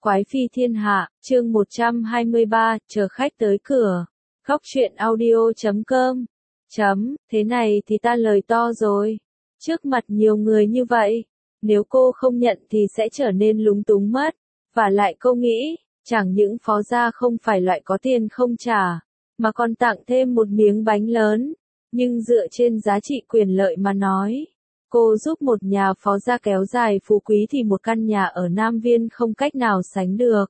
Quái phi thiên hạ, chương 123, chờ khách tới cửa. Góc truyện audio.com. Thế này thì ta lời to rồi. Trước mặt nhiều người như vậy, nếu cô không nhận thì sẽ trở nên lúng túng mất. Và lại cô nghĩ, chẳng những phó gia không phải loại có tiền không trả, mà còn tặng thêm một miếng bánh lớn. Nhưng dựa trên giá trị quyền lợi mà nói, cô giúp một nhà phó gia kéo dài phú quý thì một căn nhà ở Nam Viên không cách nào sánh được.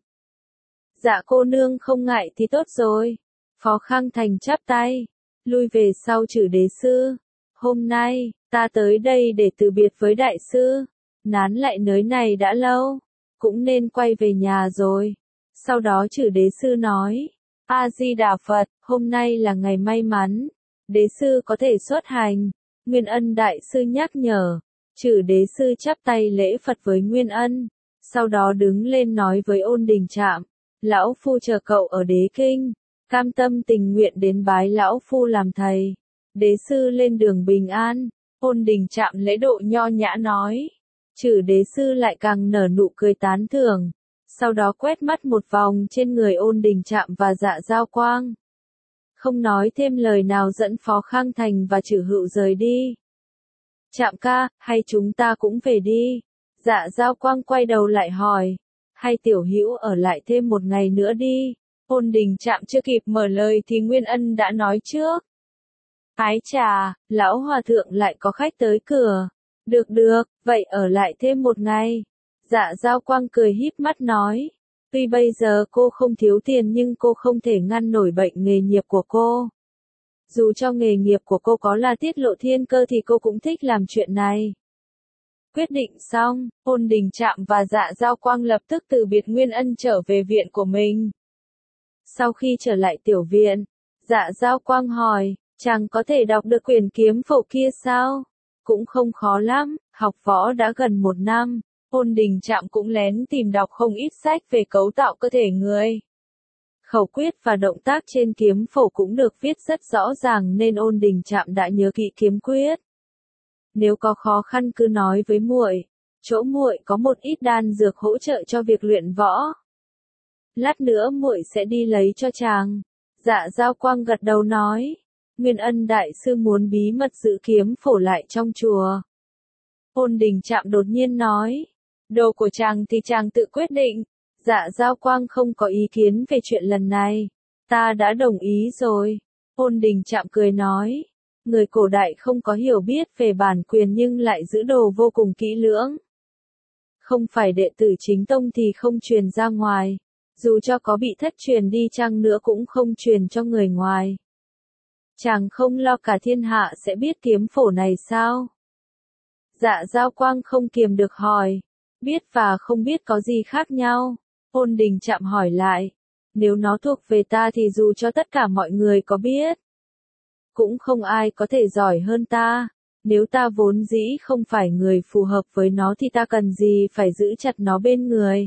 Dạ cô nương không ngại thì tốt rồi. Phó Khang Thành chắp tay, lui về sau chử đế sư. Hôm nay, ta tới đây để từ biệt với đại sư. Nán lại nơi này đã lâu, cũng nên quay về nhà rồi. Sau đó chử đế sư nói, A-di-đà Phật, hôm nay là ngày may mắn. Đế sư có thể xuất hành. Nguyên Ân đại sư nhắc nhở. Chử đế sư chắp tay lễ Phật với Nguyên Ân. Sau đó đứng lên nói với Ôn Đình Trạm, lão phu chờ cậu ở đế kinh, cam tâm tình nguyện đến bái lão phu làm thầy. Đế sư lên đường bình an. Ôn Đình Trạm lễ độ nho nhã nói. Chử đế sư lại càng nở nụ cười tán thưởng. Sau đó quét mắt một vòng trên người Ôn Đình Trạm và Dạ Giao Quang. Không nói thêm lời nào dẫn Phó Khang Thành và Chử Hựu rời đi. Trạm ca, hay chúng ta cũng về đi? Dạ Giao Quang quay đầu lại hỏi. Hay Tiểu Hữu ở lại thêm một ngày nữa đi? Ôn Đình Trạm chưa kịp mở lời thì Nguyên Ân đã nói trước. Ái chà, lão hòa thượng lại có khách tới cửa. Được, vậy ở lại thêm một ngày. Dạ Giao Quang cười híp mắt nói. Tuy bây giờ cô không thiếu tiền nhưng cô không thể ngăn nổi bệnh nghề nghiệp của cô. Dù cho nghề nghiệp của cô có là tiết lộ thiên cơ thì cô cũng thích làm chuyện này. Quyết định xong, Ôn Đình Trạm và Dạ Giao Quang lập tức từ biệt Nguyên Ân trở về viện của mình. Sau khi trở lại tiểu viện, Dạ Giao Quang hỏi, chàng có thể đọc được quyển kiếm phổ kia sao? Cũng không khó lắm, học võ đã gần 1 năm. Ôn Đình Trạm cũng lén tìm đọc không ít sách về cấu tạo cơ thể người. Khẩu quyết và động tác trên kiếm phổ cũng được viết rất rõ ràng nên Ôn Đình Trạm đã nhớ kỹ kiếm quyết. Nếu có khó khăn cứ nói với muội, chỗ muội có một ít đan dược hỗ trợ cho việc luyện võ. Lát nữa muội sẽ đi lấy cho chàng. Dạ Giao Quang gật đầu nói, Nguyên Ân đại sư muốn bí mật giữ kiếm phổ lại trong chùa. Ôn Đình Trạm đột nhiên nói, đồ của chàng thì chàng tự quyết định. Dạ Giao Quang không có ý kiến về chuyện lần này. Ta đã đồng ý rồi. Ôn Đình Trạm cười nói, người cổ đại không có hiểu biết về bản quyền nhưng lại giữ đồ vô cùng kỹ lưỡng. Không phải đệ tử chính tông thì không truyền ra ngoài. Dù cho có bị thất truyền đi chăng nữa cũng không truyền cho người ngoài. Chàng không lo cả thiên hạ sẽ biết kiếm phổ này sao? Dạ Giao Quang không kiềm được hỏi. Biết và không biết có gì khác nhau? Ôn Đình Trạm hỏi lại. Nếu nó thuộc về ta thì dù cho tất cả mọi người có biết, cũng không ai có thể giỏi hơn ta. Nếu ta vốn dĩ không phải người phù hợp với nó thì ta cần gì phải giữ chặt nó bên người.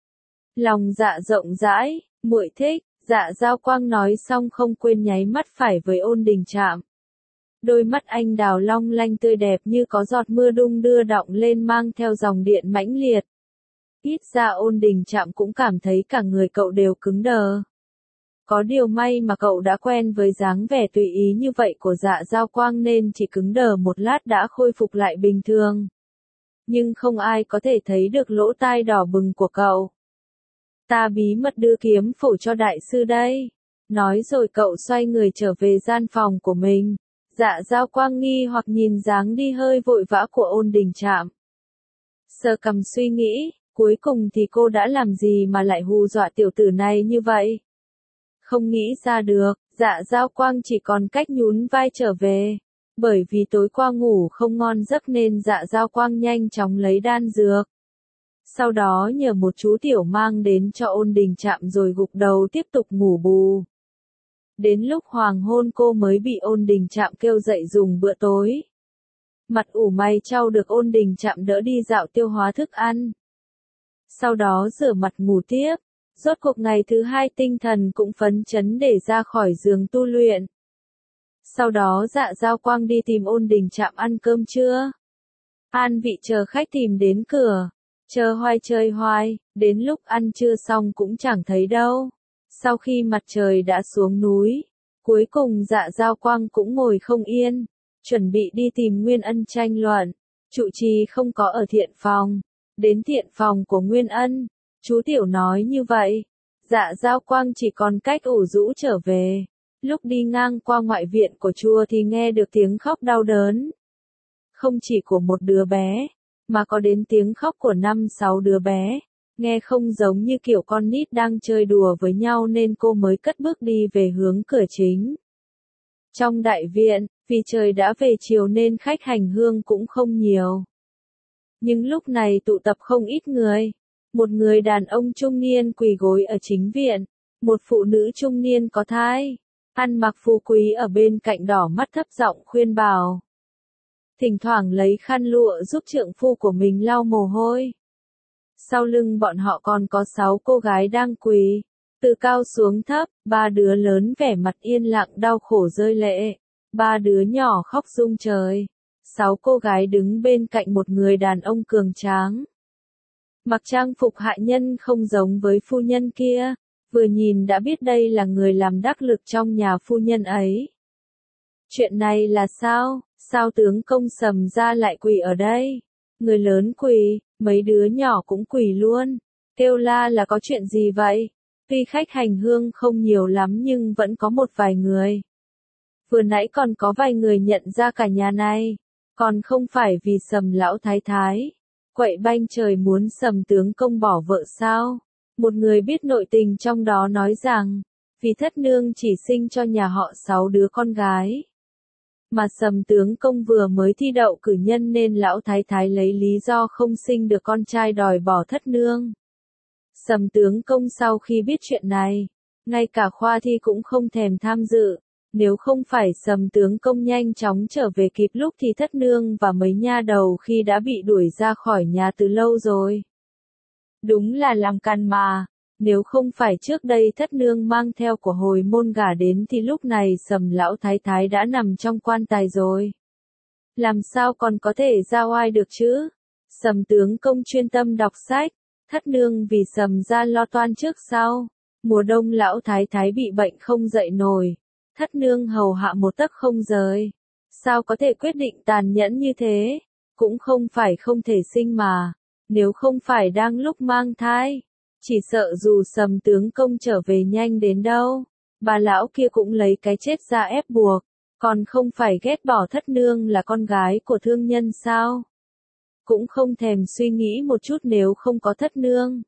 Lòng dạ rộng rãi, muội thích. Dạ Giao Quang nói xong không quên nháy mắt phải với Ôn Đình Trạm. Đôi mắt anh đào long lanh tươi đẹp như có giọt mưa đung đưa đọng lên mang theo dòng điện mãnh liệt. Ít ra Ôn Đình Trạm cũng cảm thấy cả người cậu đều cứng đờ. Có điều may mà cậu đã quen với dáng vẻ tùy ý như vậy của Dạ Giao Quang nên chỉ cứng đờ một lát đã khôi phục lại bình thường. Nhưng không ai có thể thấy được lỗ tai đỏ bừng của cậu. Ta bí mật đưa kiếm phổ cho đại sư đây. Nói rồi cậu xoay người trở về gian phòng của mình. Dạ Giao Quang nghi hoặc nhìn dáng đi hơi vội vã của Ôn Đình Trạm. Sờ cằm suy nghĩ, cuối cùng thì cô đã làm gì mà lại hù dọa tiểu tử này như vậy? Không nghĩ ra được, Dạ Giao Quang chỉ còn cách nhún vai trở về. Bởi vì tối qua ngủ không ngon giấc nên Dạ Giao Quang nhanh chóng lấy đan dược. Sau đó nhờ một chú tiểu mang đến cho Ôn Đình Trạm rồi gục đầu tiếp tục ngủ bù. Đến lúc hoàng hôn cô mới bị Ôn Đình Trạm kêu dậy dùng bữa tối. Mặt ủ mày chau được Ôn Đình Trạm đỡ đi dạo tiêu hóa thức ăn. Sau đó rửa mặt ngủ tiếp. Rốt cuộc ngày thứ 2 tinh thần cũng phấn chấn để ra khỏi giường tu luyện. Sau đó Dạ Giao Quang đi tìm Ôn Đình Trạm ăn cơm trưa. An Vị chờ khách tìm đến cửa. chơi hoài, đến lúc ăn trưa xong cũng chẳng thấy đâu. Sau khi mặt trời đã xuống núi, cuối cùng Dạ Giao Quang cũng ngồi không yên, chuẩn bị đi tìm Nguyên Ân tranh luận. Trụ trì không có ở thiện phòng, đến thiện phòng của Nguyên Ân, chú Tiểu nói như vậy. Dạ Giao Quang chỉ còn cách ủ rũ trở về. Lúc đi ngang qua ngoại viện của chùa thì nghe được tiếng khóc đau đớn. Không chỉ của một đứa bé, mà có đến tiếng khóc của 5-6 đứa bé. Nghe không giống như kiểu con nít đang chơi đùa với nhau nên cô mới cất bước đi về hướng cửa chính. Trong đại viện, vì trời đã về chiều nên khách hành hương cũng không nhiều. Nhưng lúc này tụ tập không ít người. Một người đàn ông trung niên quỳ gối ở chính viện, một phụ nữ trung niên có thai, ăn mặc phú quý ở bên cạnh đỏ mắt thấp giọng khuyên bảo. Thỉnh thoảng lấy khăn lụa giúp trượng phu của mình lau mồ hôi. Sau lưng bọn họ còn có 6 cô gái đang quỳ, từ cao xuống thấp, 3 đứa lớn vẻ mặt yên lặng đau khổ rơi lệ, 3 đứa nhỏ khóc rung trời. 6 cô gái đứng bên cạnh một người đàn ông cường tráng. Mặc trang phục hạ nhân không giống với phu nhân kia, vừa nhìn đã biết đây là người làm đắc lực trong nhà phu nhân ấy. Chuyện này là sao? Sao tướng công Sầm gia lại quỳ ở đây? Người lớn quỳ, mấy đứa nhỏ cũng quỳ luôn. Kêu la là có chuyện gì vậy? Tuy khách hành hương không nhiều lắm nhưng vẫn có một vài người. Vừa nãy còn có vài người nhận ra cả nhà này. Còn không phải vì Sầm lão thái thái quậy banh trời muốn Sầm tướng công bỏ vợ sao? Một người biết nội tình trong đó nói rằng, vì thất nương chỉ sinh cho nhà họ 6 đứa con gái. Mà Sầm tướng công vừa mới thi đậu cử nhân nên lão thái thái lấy lý do không sinh được con trai đòi bỏ thất nương. Sầm tướng công sau khi biết chuyện này, ngay cả khoa thi cũng không thèm tham dự. Nếu không phải Sầm tướng công nhanh chóng trở về kịp lúc thì thất nương và mấy nha đầu khi đã bị đuổi ra khỏi nhà từ lâu rồi. Đúng là làm càn mà. Nếu không phải trước đây thất nương mang theo của hồi môn gả đến thì lúc này Sầm lão thái thái đã nằm trong quan tài rồi. Làm sao còn có thể ra oai được chứ? Sầm tướng công chuyên tâm đọc sách, thất nương vì Sầm gia lo toan trước sau. Mùa đông lão thái thái bị bệnh không dậy nổi, thất nương hầu hạ một tấc không rời. Sao có thể quyết định tàn nhẫn như thế? Cũng không phải không thể sinh mà, nếu không phải đang lúc mang thai. Chỉ sợ dù Sầm tướng công trở về nhanh đến đâu, bà lão kia cũng lấy cái chết ra ép buộc, còn không phải ghét bỏ thất nương là con gái của thương nhân sao? Cũng không thèm suy nghĩ một chút nếu không có thất nương.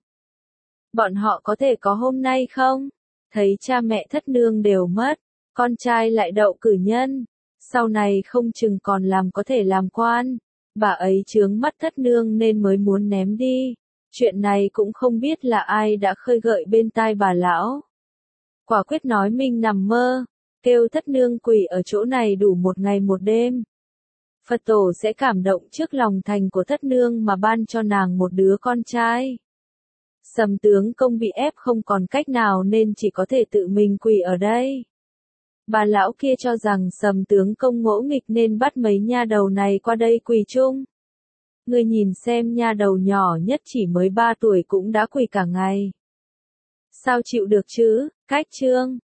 Bọn họ có thể có hôm nay không? Thấy cha mẹ thất nương đều mất, con trai lại đậu cử nhân, sau này không chừng còn có thể làm quan. Bà ấy chướng mắt thất nương nên mới muốn ném đi. Chuyện này cũng không biết là ai đã khơi gợi bên tai bà lão. Quả quyết nói mình nằm mơ, kêu thất nương quỳ ở chỗ này đủ một ngày một đêm. Phật tổ sẽ cảm động trước lòng thành của thất nương mà ban cho nàng một đứa con trai. Sầm tướng công bị ép không còn cách nào nên chỉ có thể tự mình quỳ ở đây. Bà lão kia cho rằng Sầm tướng công ngỗ nghịch nên bắt mấy nha đầu này qua đây quỳ chung. Ngươi nhìn xem nha đầu nhỏ nhất chỉ mới 3 tuổi cũng đã quỳ cả ngày. Sao chịu được chứ? Cách chương